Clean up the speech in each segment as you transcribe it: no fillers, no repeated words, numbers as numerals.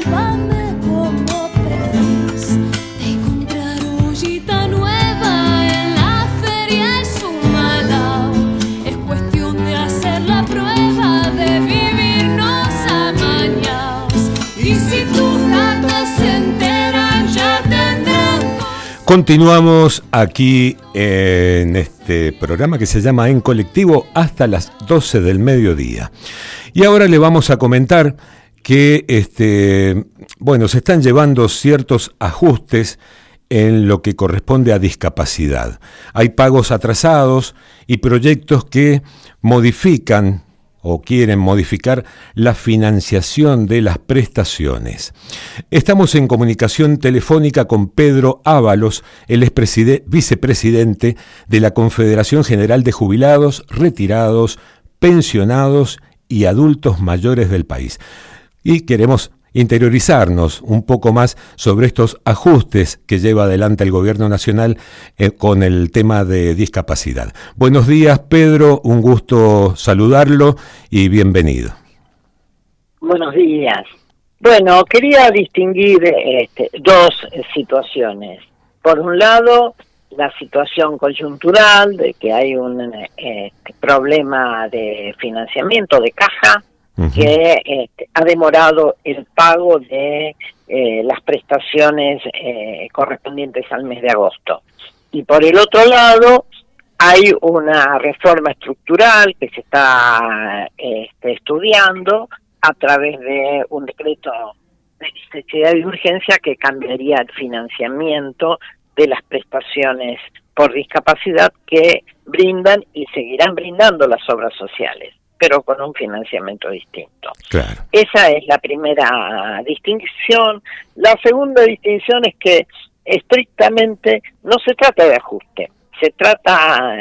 llévame como pedís. Te comprar ollita nueva en la feria es un malao. Es cuestión de hacer la prueba de vivirnos amañados. Y si tus gatos se enteran ya tendrán. Continuamos aquí en este programa que se llama En Colectivo hasta las 12 del mediodía. Y ahora le vamos a comentar que se están llevando ciertos ajustes en lo que corresponde a discapacidad. Hay pagos atrasados y proyectos que modifican o quieren modificar la financiación de las prestaciones. Estamos en comunicación telefónica con Pedro Ábalos, el vicepresidente de la Confederación General de Jubilados, Retirados, Pensionados y Adultos Mayores del país. Y queremos interiorizarnos un poco más sobre estos ajustes que lleva adelante el Gobierno Nacional con el tema de discapacidad. Buenos días, Pedro, un gusto saludarlo y bienvenido. Buenos días. Bueno, quería distinguir dos situaciones. Por un lado, la situación coyuntural de que hay un problema de financiamiento de caja, que ha demorado el pago de las prestaciones correspondientes al mes de agosto. Y por el otro lado, hay una reforma estructural que se está estudiando a través de un decreto de necesidad y urgencia que cambiaría el financiamiento de las prestaciones por discapacidad que brindan y seguirán brindando las obras sociales, pero con un financiamiento distinto. Claro. Esa es la primera distinción. La segunda distinción es que estrictamente no se trata de ajuste, se trata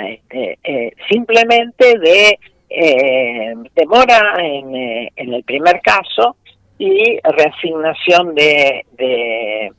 simplemente de demora en el primer caso y reasignación de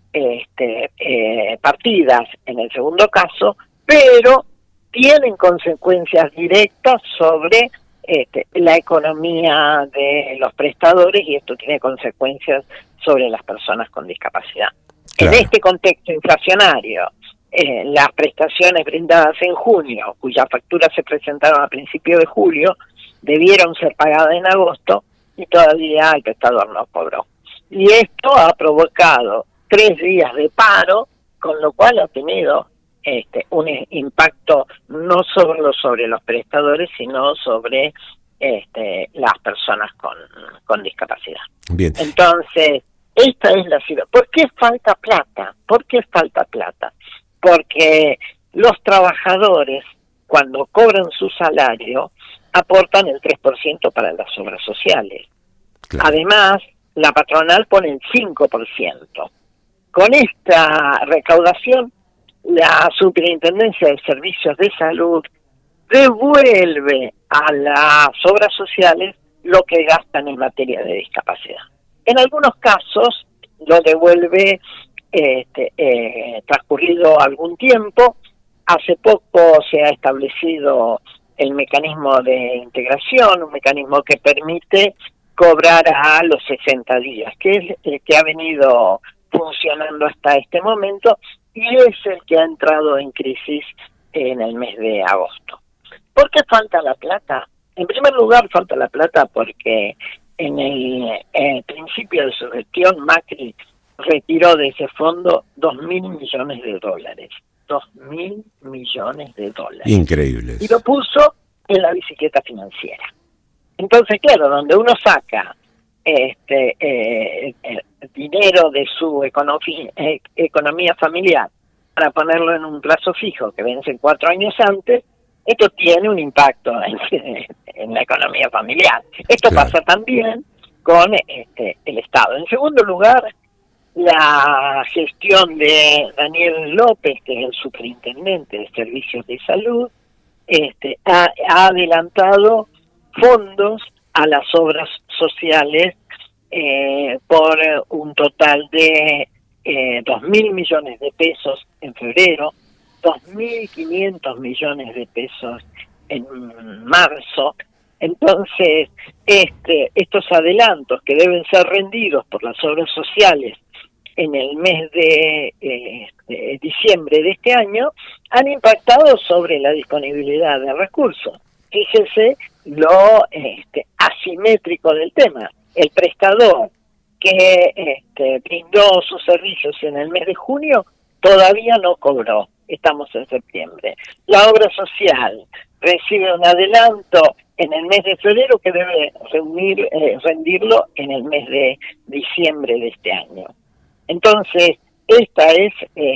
partidas en el segundo caso, pero tienen consecuencias directas sobre la economía de los prestadores, y esto tiene consecuencias sobre las personas con discapacidad. Claro. En este contexto inflacionario, las prestaciones brindadas en junio, cuyas facturas se presentaron a principios de julio, debieron ser pagadas en agosto y todavía el prestador no cobró. Y esto ha provocado 3 días de paro, con lo cual ha tenido un impacto no solo sobre los prestadores, sino sobre las personas con discapacidad. Bien. Entonces, esta es la situación. ¿Por qué falta plata? ¿Por qué falta plata? Porque los trabajadores, cuando cobran su salario, aportan el 3% para las obras sociales. Claro. Además, la patronal pone el 5%. Con esta recaudación, la Superintendencia de Servicios de Salud devuelve a las obras sociales lo que gastan en materia de discapacidad. En algunos casos lo devuelve transcurrido algún tiempo. Hace poco se ha establecido el mecanismo de integración, un mecanismo que permite cobrar a los 60 días, que es el que ha venido funcionando hasta este momento y es el que ha entrado en crisis en el mes de agosto. ¿Por qué falta la plata? En primer lugar, falta la plata porque en el principio de su gestión, Macri retiró de ese fondo $2.000 millones. $2.000 millones. Increíble. Y lo puso en la bicicleta financiera. Entonces, claro, donde uno saca dinero de su economía familiar para ponerlo en un plazo fijo que vence 4 años antes, esto tiene un impacto en la economía familiar. Esto claro. Pasa también con el Estado. En segundo lugar, la gestión de Daniel López, que es el superintendente de Servicios de Salud, ha adelantado fondos a las obras sociales por un total de 2.000 millones de pesos en febrero, 2.500 millones de pesos en marzo, Entonces, estos adelantos que deben ser rendidos por las obras sociales en el mes de diciembre de este año han impactado sobre la disponibilidad de recursos. Fíjese lo asimétrico del tema. El prestador que brindó sus servicios en el mes de junio todavía no cobró. Estamos en septiembre. La obra social recibe un adelanto en el mes de febrero que debe rendirlo en el mes de diciembre de este año. Entonces, esta es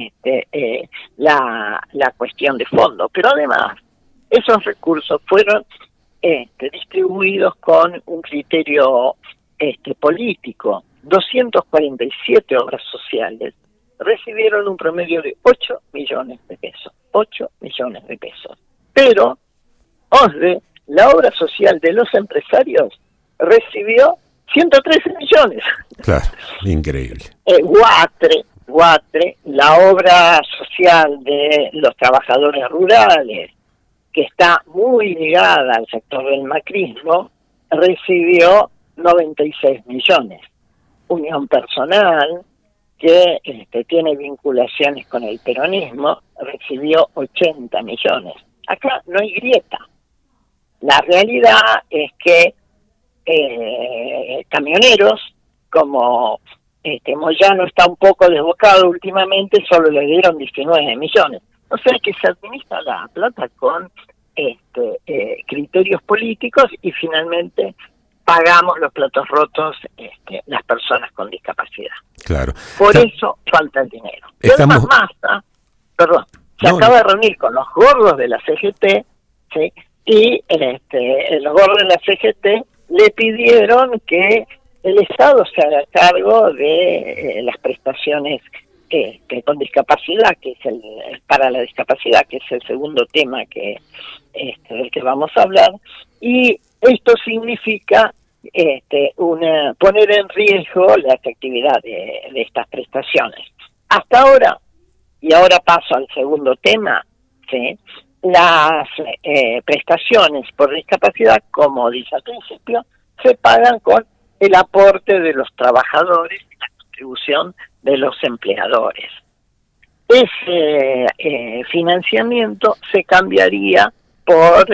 la cuestión de fondo. Pero además, esos recursos fueron distribuidos con un criterio político. 247 obras sociales recibieron un promedio de 8 millones de pesos. 8 millones de pesos. Pero, OSDE, la obra social de los empresarios, recibió 113 millones. Claro, increíble. Guatre, la obra social de los trabajadores rurales, que está muy ligada al sector del macrismo, recibió 96 millones. Unión Personal, que tiene vinculaciones con el peronismo, recibió 80 millones. Acá no hay grieta. La realidad es que camioneros, como Moyano está un poco desbocado últimamente, solo le dieron 19 millones. O sea que se administra la plata con criterios políticos y finalmente pagamos los platos rotos las personas con discapacidad. Claro. Por eso falta el dinero. Estamos... Massa, se acaba de reunir con los gordos de la CGT, ¿sí? Y los gordos de la CGT le pidieron que el Estado se haga cargo de las prestaciones con discapacidad, que es para la discapacidad, que es el segundo tema del que vamos a hablar, y esto significa poner en riesgo la efectividad de estas prestaciones. Hasta ahora, y ahora paso al segundo tema, ¿sí? Las prestaciones por discapacidad, como dice al principio, se pagan con el aporte de los trabajadores y la contribución de los empleadores. Ese financiamiento se cambiaría por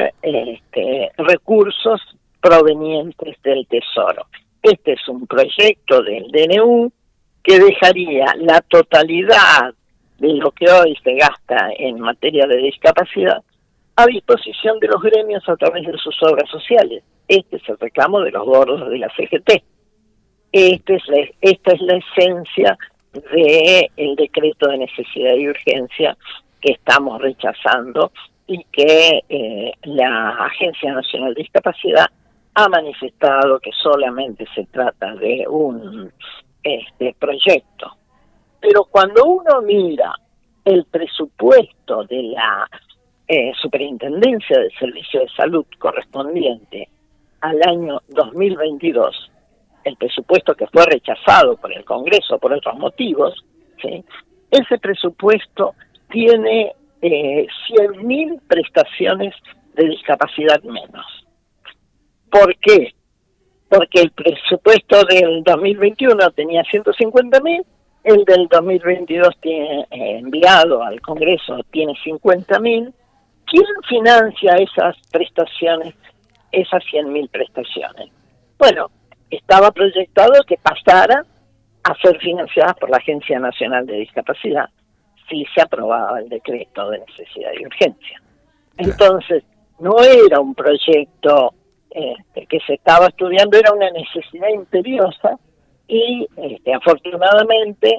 recursos provenientes del Tesoro. Este es un proyecto del DNU que dejaría la totalidad de lo que hoy se gasta en materia de discapacidad a disposición de los gremios a través de sus obras sociales. Este es el reclamo de los gordos de la CGT. Esta es la esencia del decreto de necesidad y urgencia que estamos rechazando y que la Agencia Nacional de Discapacidad ha manifestado que solamente se trata de un proyecto. Pero cuando uno mira el presupuesto de la Superintendencia de Servicios de Salud correspondiente al año 2022, el presupuesto que fue rechazado por el Congreso por otros motivos, ¿sí? Ese presupuesto tiene 100.000 prestaciones de discapacidad menos. ¿Por qué? Porque el presupuesto del 2021 tenía 150.000, el del 2022 tiene enviado al Congreso tiene 50.000. ¿Quién financia esas prestaciones, esas 100.000 prestaciones? Bueno, estaba proyectado que pasara a ser financiadas por la Agencia Nacional de Discapacidad si se aprobaba el decreto de necesidad y urgencia. Entonces, no era un proyecto que se estaba estudiando, era una necesidad imperiosa y afortunadamente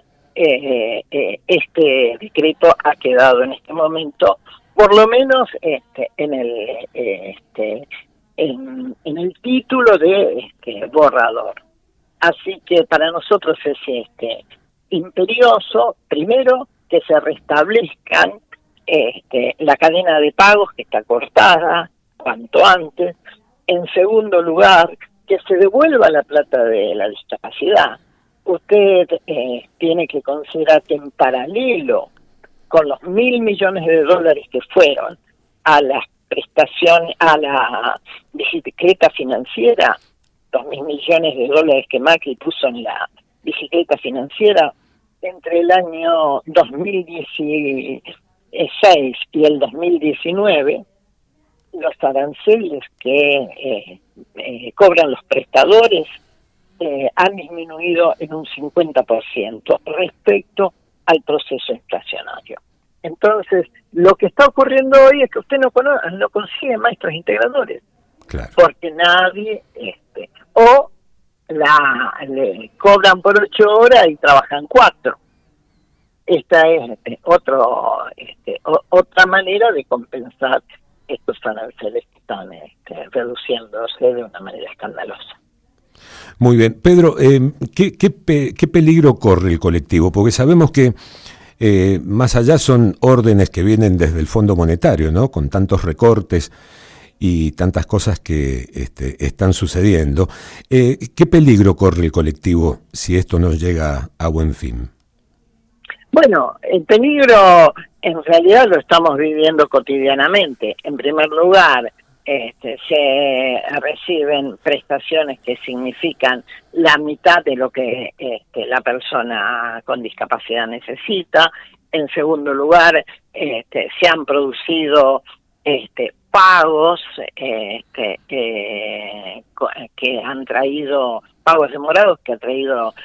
este decreto ha quedado en este momento, por lo menos en el título de borrador. Así que para nosotros es imperioso, primero, que se restablezcan la cadena de pagos que está cortada cuanto antes. En segundo lugar, que se devuelva la plata de la discapacidad. Usted tiene que considerar que en paralelo con los $1.000 millones que fueron a las prestación, a la bicicleta financiera, $2.000 millones que Macri puso en la bicicleta financiera entre el año 2016 y el 2019, los aranceles que cobran los prestadores han disminuido en un 50% respecto al proceso inflacionario. Entonces, lo que está ocurriendo hoy es que usted no consigue maestros integradores, Claro. porque nadie, o le cobran por 8 horas y trabajan 4. Esta es otra manera de compensar estos aranceles que están reduciéndose de una manera escandalosa. Muy bien. Pedro, ¿qué peligro corre el colectivo? Porque sabemos que más allá son órdenes que vienen desde el Fondo Monetario, ¿no? Con tantos recortes y tantas cosas que están sucediendo. ¿Qué peligro corre el colectivo si esto no llega a buen fin? Bueno, el peligro en realidad lo estamos viviendo cotidianamente. En primer lugar, se reciben prestaciones que significan la mitad de lo que la persona con discapacidad necesita. En segundo lugar, se han producido pagos que han traído, pagos demorados que ha traído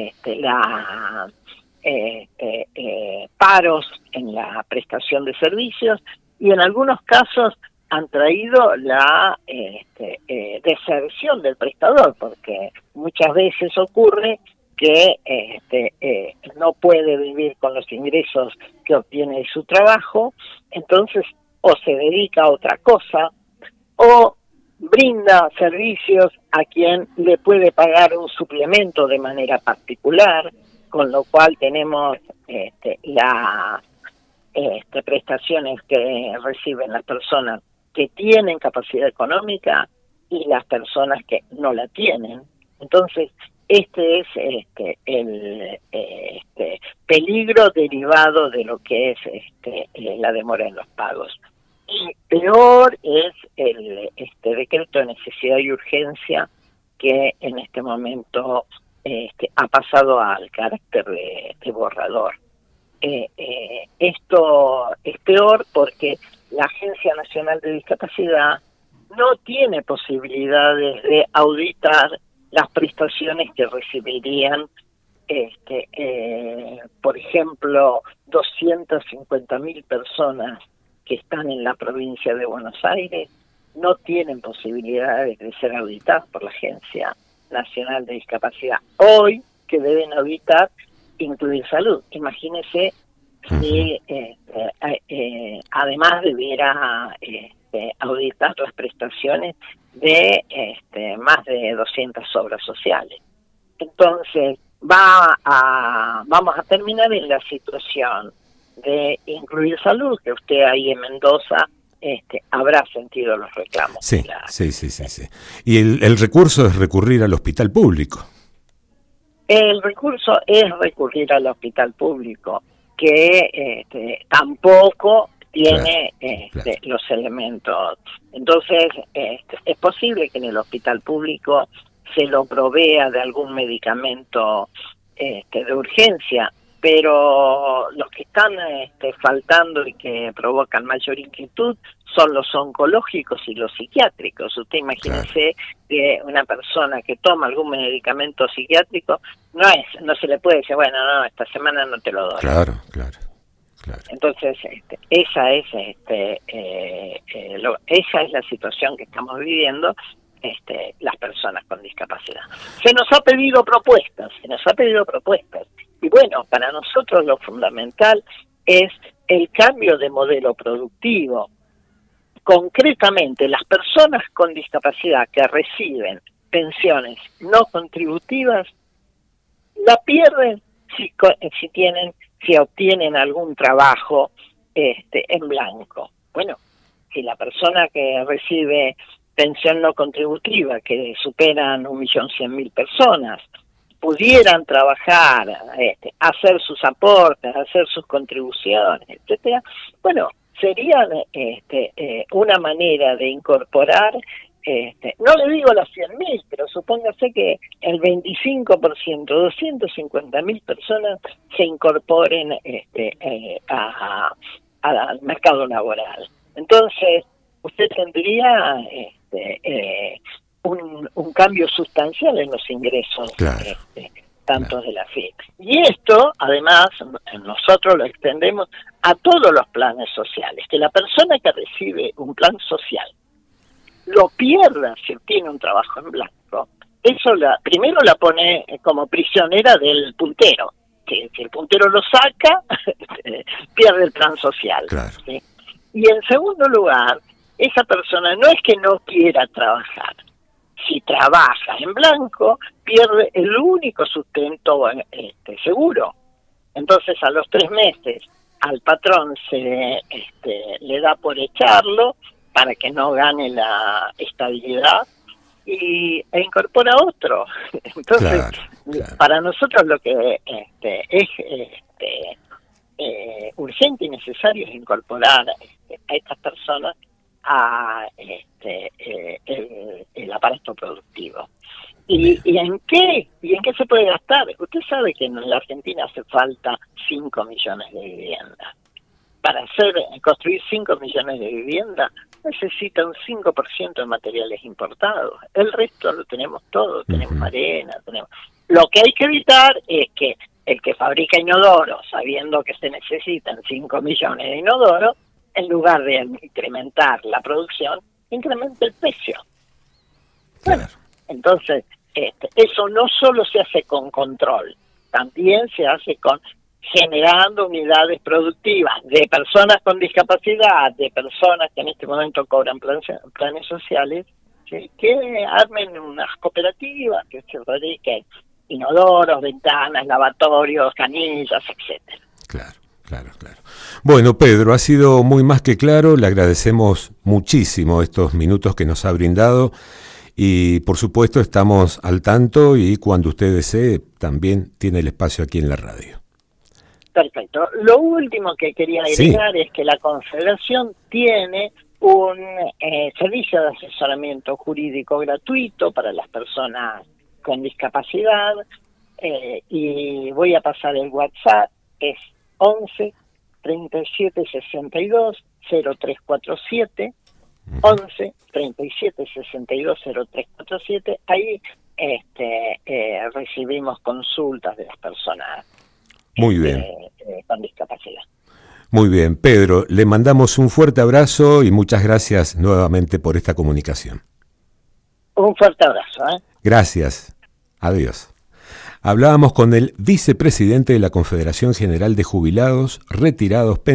paros en la prestación de servicios, y en algunos casos han traído la deserción del prestador, porque muchas veces ocurre que no puede vivir con los ingresos que obtiene de su trabajo, entonces o se dedica a otra cosa o brinda servicios a quien le puede pagar un suplemento de manera particular, con lo cual tenemos las prestaciones que reciben las personas que tienen capacidad económica y las personas que no la tienen. Entonces, este es el peligro derivado de lo que es la demora en los pagos. Y peor es el decreto de necesidad y urgencia, que en este momento ha pasado al carácter de borrador. Esto es peor porque la Agencia Nacional de Discapacidad no tiene posibilidades de auditar las prestaciones que recibirían, por ejemplo, 250.000 personas que están en la provincia de Buenos Aires, no tienen posibilidades de ser auditadas por la Agencia Nacional de Discapacidad. Hoy, que deben auditar, incluir salud. Imagínese si además debiera auditar las prestaciones de más de 200 obras sociales. Entonces, vamos a terminar en la situación de incluir salud, que usted ahí en Mendoza habrá sentido los reclamos. Sí. Y el recurso es recurrir al hospital público. El recurso es recurrir al hospital público, que tampoco tiene claro. Los elementos. Entonces, es posible que en el hospital público se lo provea de algún medicamento de urgencia, pero los que están faltando y que provocan mayor inquietud son los oncológicos y los psiquiátricos. Usted imagínese que una persona que toma algún medicamento psiquiátrico no se le puede decir, bueno, no, esta semana no te lo doy. Claro. Entonces, esa es la situación que estamos viviendo las personas con discapacidad. Se nos ha pedido propuestas. Y bueno, para nosotros lo fundamental es el cambio de modelo productivo. Concretamente, las personas con discapacidad que reciben pensiones no contributivas la pierden si obtienen algún trabajo en blanco. Bueno, si la persona que recibe pensión no contributiva, que superan 1.100.000 personas, pudieran trabajar, hacer sus aportes, hacer sus contribuciones, etcétera, bueno, sería una manera de incorporar, no le digo las 100.000, pero supóngase que el 25%, 250.000 personas se incorporen al mercado laboral. Entonces, usted tendría un cambio sustancial en los ingresos, claro, tanto de la FIP. Y esto, además, nosotros lo extendemos a todos los planes sociales, que la persona que recibe un plan social lo pierda si tiene un trabajo en blanco, eso primero la pone como prisionera del puntero, que si el puntero lo saca, pierde el plan social. Claro. ¿Sí? Y en segundo lugar, esa persona no es que no quiera trabajar. Si trabaja en blanco, pierde el único sustento seguro. Entonces, a los 3 meses, al patrón le da por echarlo para que no gane la estabilidad e incorpora otro. Entonces, claro. Para nosotros lo que es urgente y necesario es incorporar a estas personas a el aparato productivo. ¿Y en qué se puede gastar? Usted sabe que en la Argentina hace falta 5 millones de viviendas. Para construir 5 millones de viviendas necesita un 5% de materiales importados. El resto lo tenemos todo, tenemos arena, tenemos. Lo que hay que evitar es que el que fabrica inodoros, sabiendo que se necesitan 5 millones de inodoros, en lugar de incrementar la producción, incrementa el precio. Bueno, entonces, eso no solo se hace con control, también se hace generando unidades productivas de personas con discapacidad, de personas que en este momento cobran planes sociales, ¿sí? Que armen unas cooperativas, que se fabriquen inodoros, ventanas, lavatorios, canillas, etcétera. Claro. Bueno, Pedro, ha sido muy más que claro, le agradecemos muchísimo estos minutos que nos ha brindado y por supuesto estamos al tanto y cuando usted desee también tiene el espacio aquí en la radio. Perfecto. Lo último que quería agregar es que la Confederación tiene un servicio de asesoramiento jurídico gratuito para las personas con discapacidad y voy a pasar el WhatsApp, es 11 37 62 0347, 11 37 62 0347. Ahí recibimos consultas de las personas muy bien con discapacidad. Muy bien, Pedro, le mandamos un fuerte abrazo y muchas gracias nuevamente por esta comunicación. Un fuerte abrazo. Gracias. Adiós. Hablábamos con el vicepresidente de la Confederación General de Jubilados, Retirados,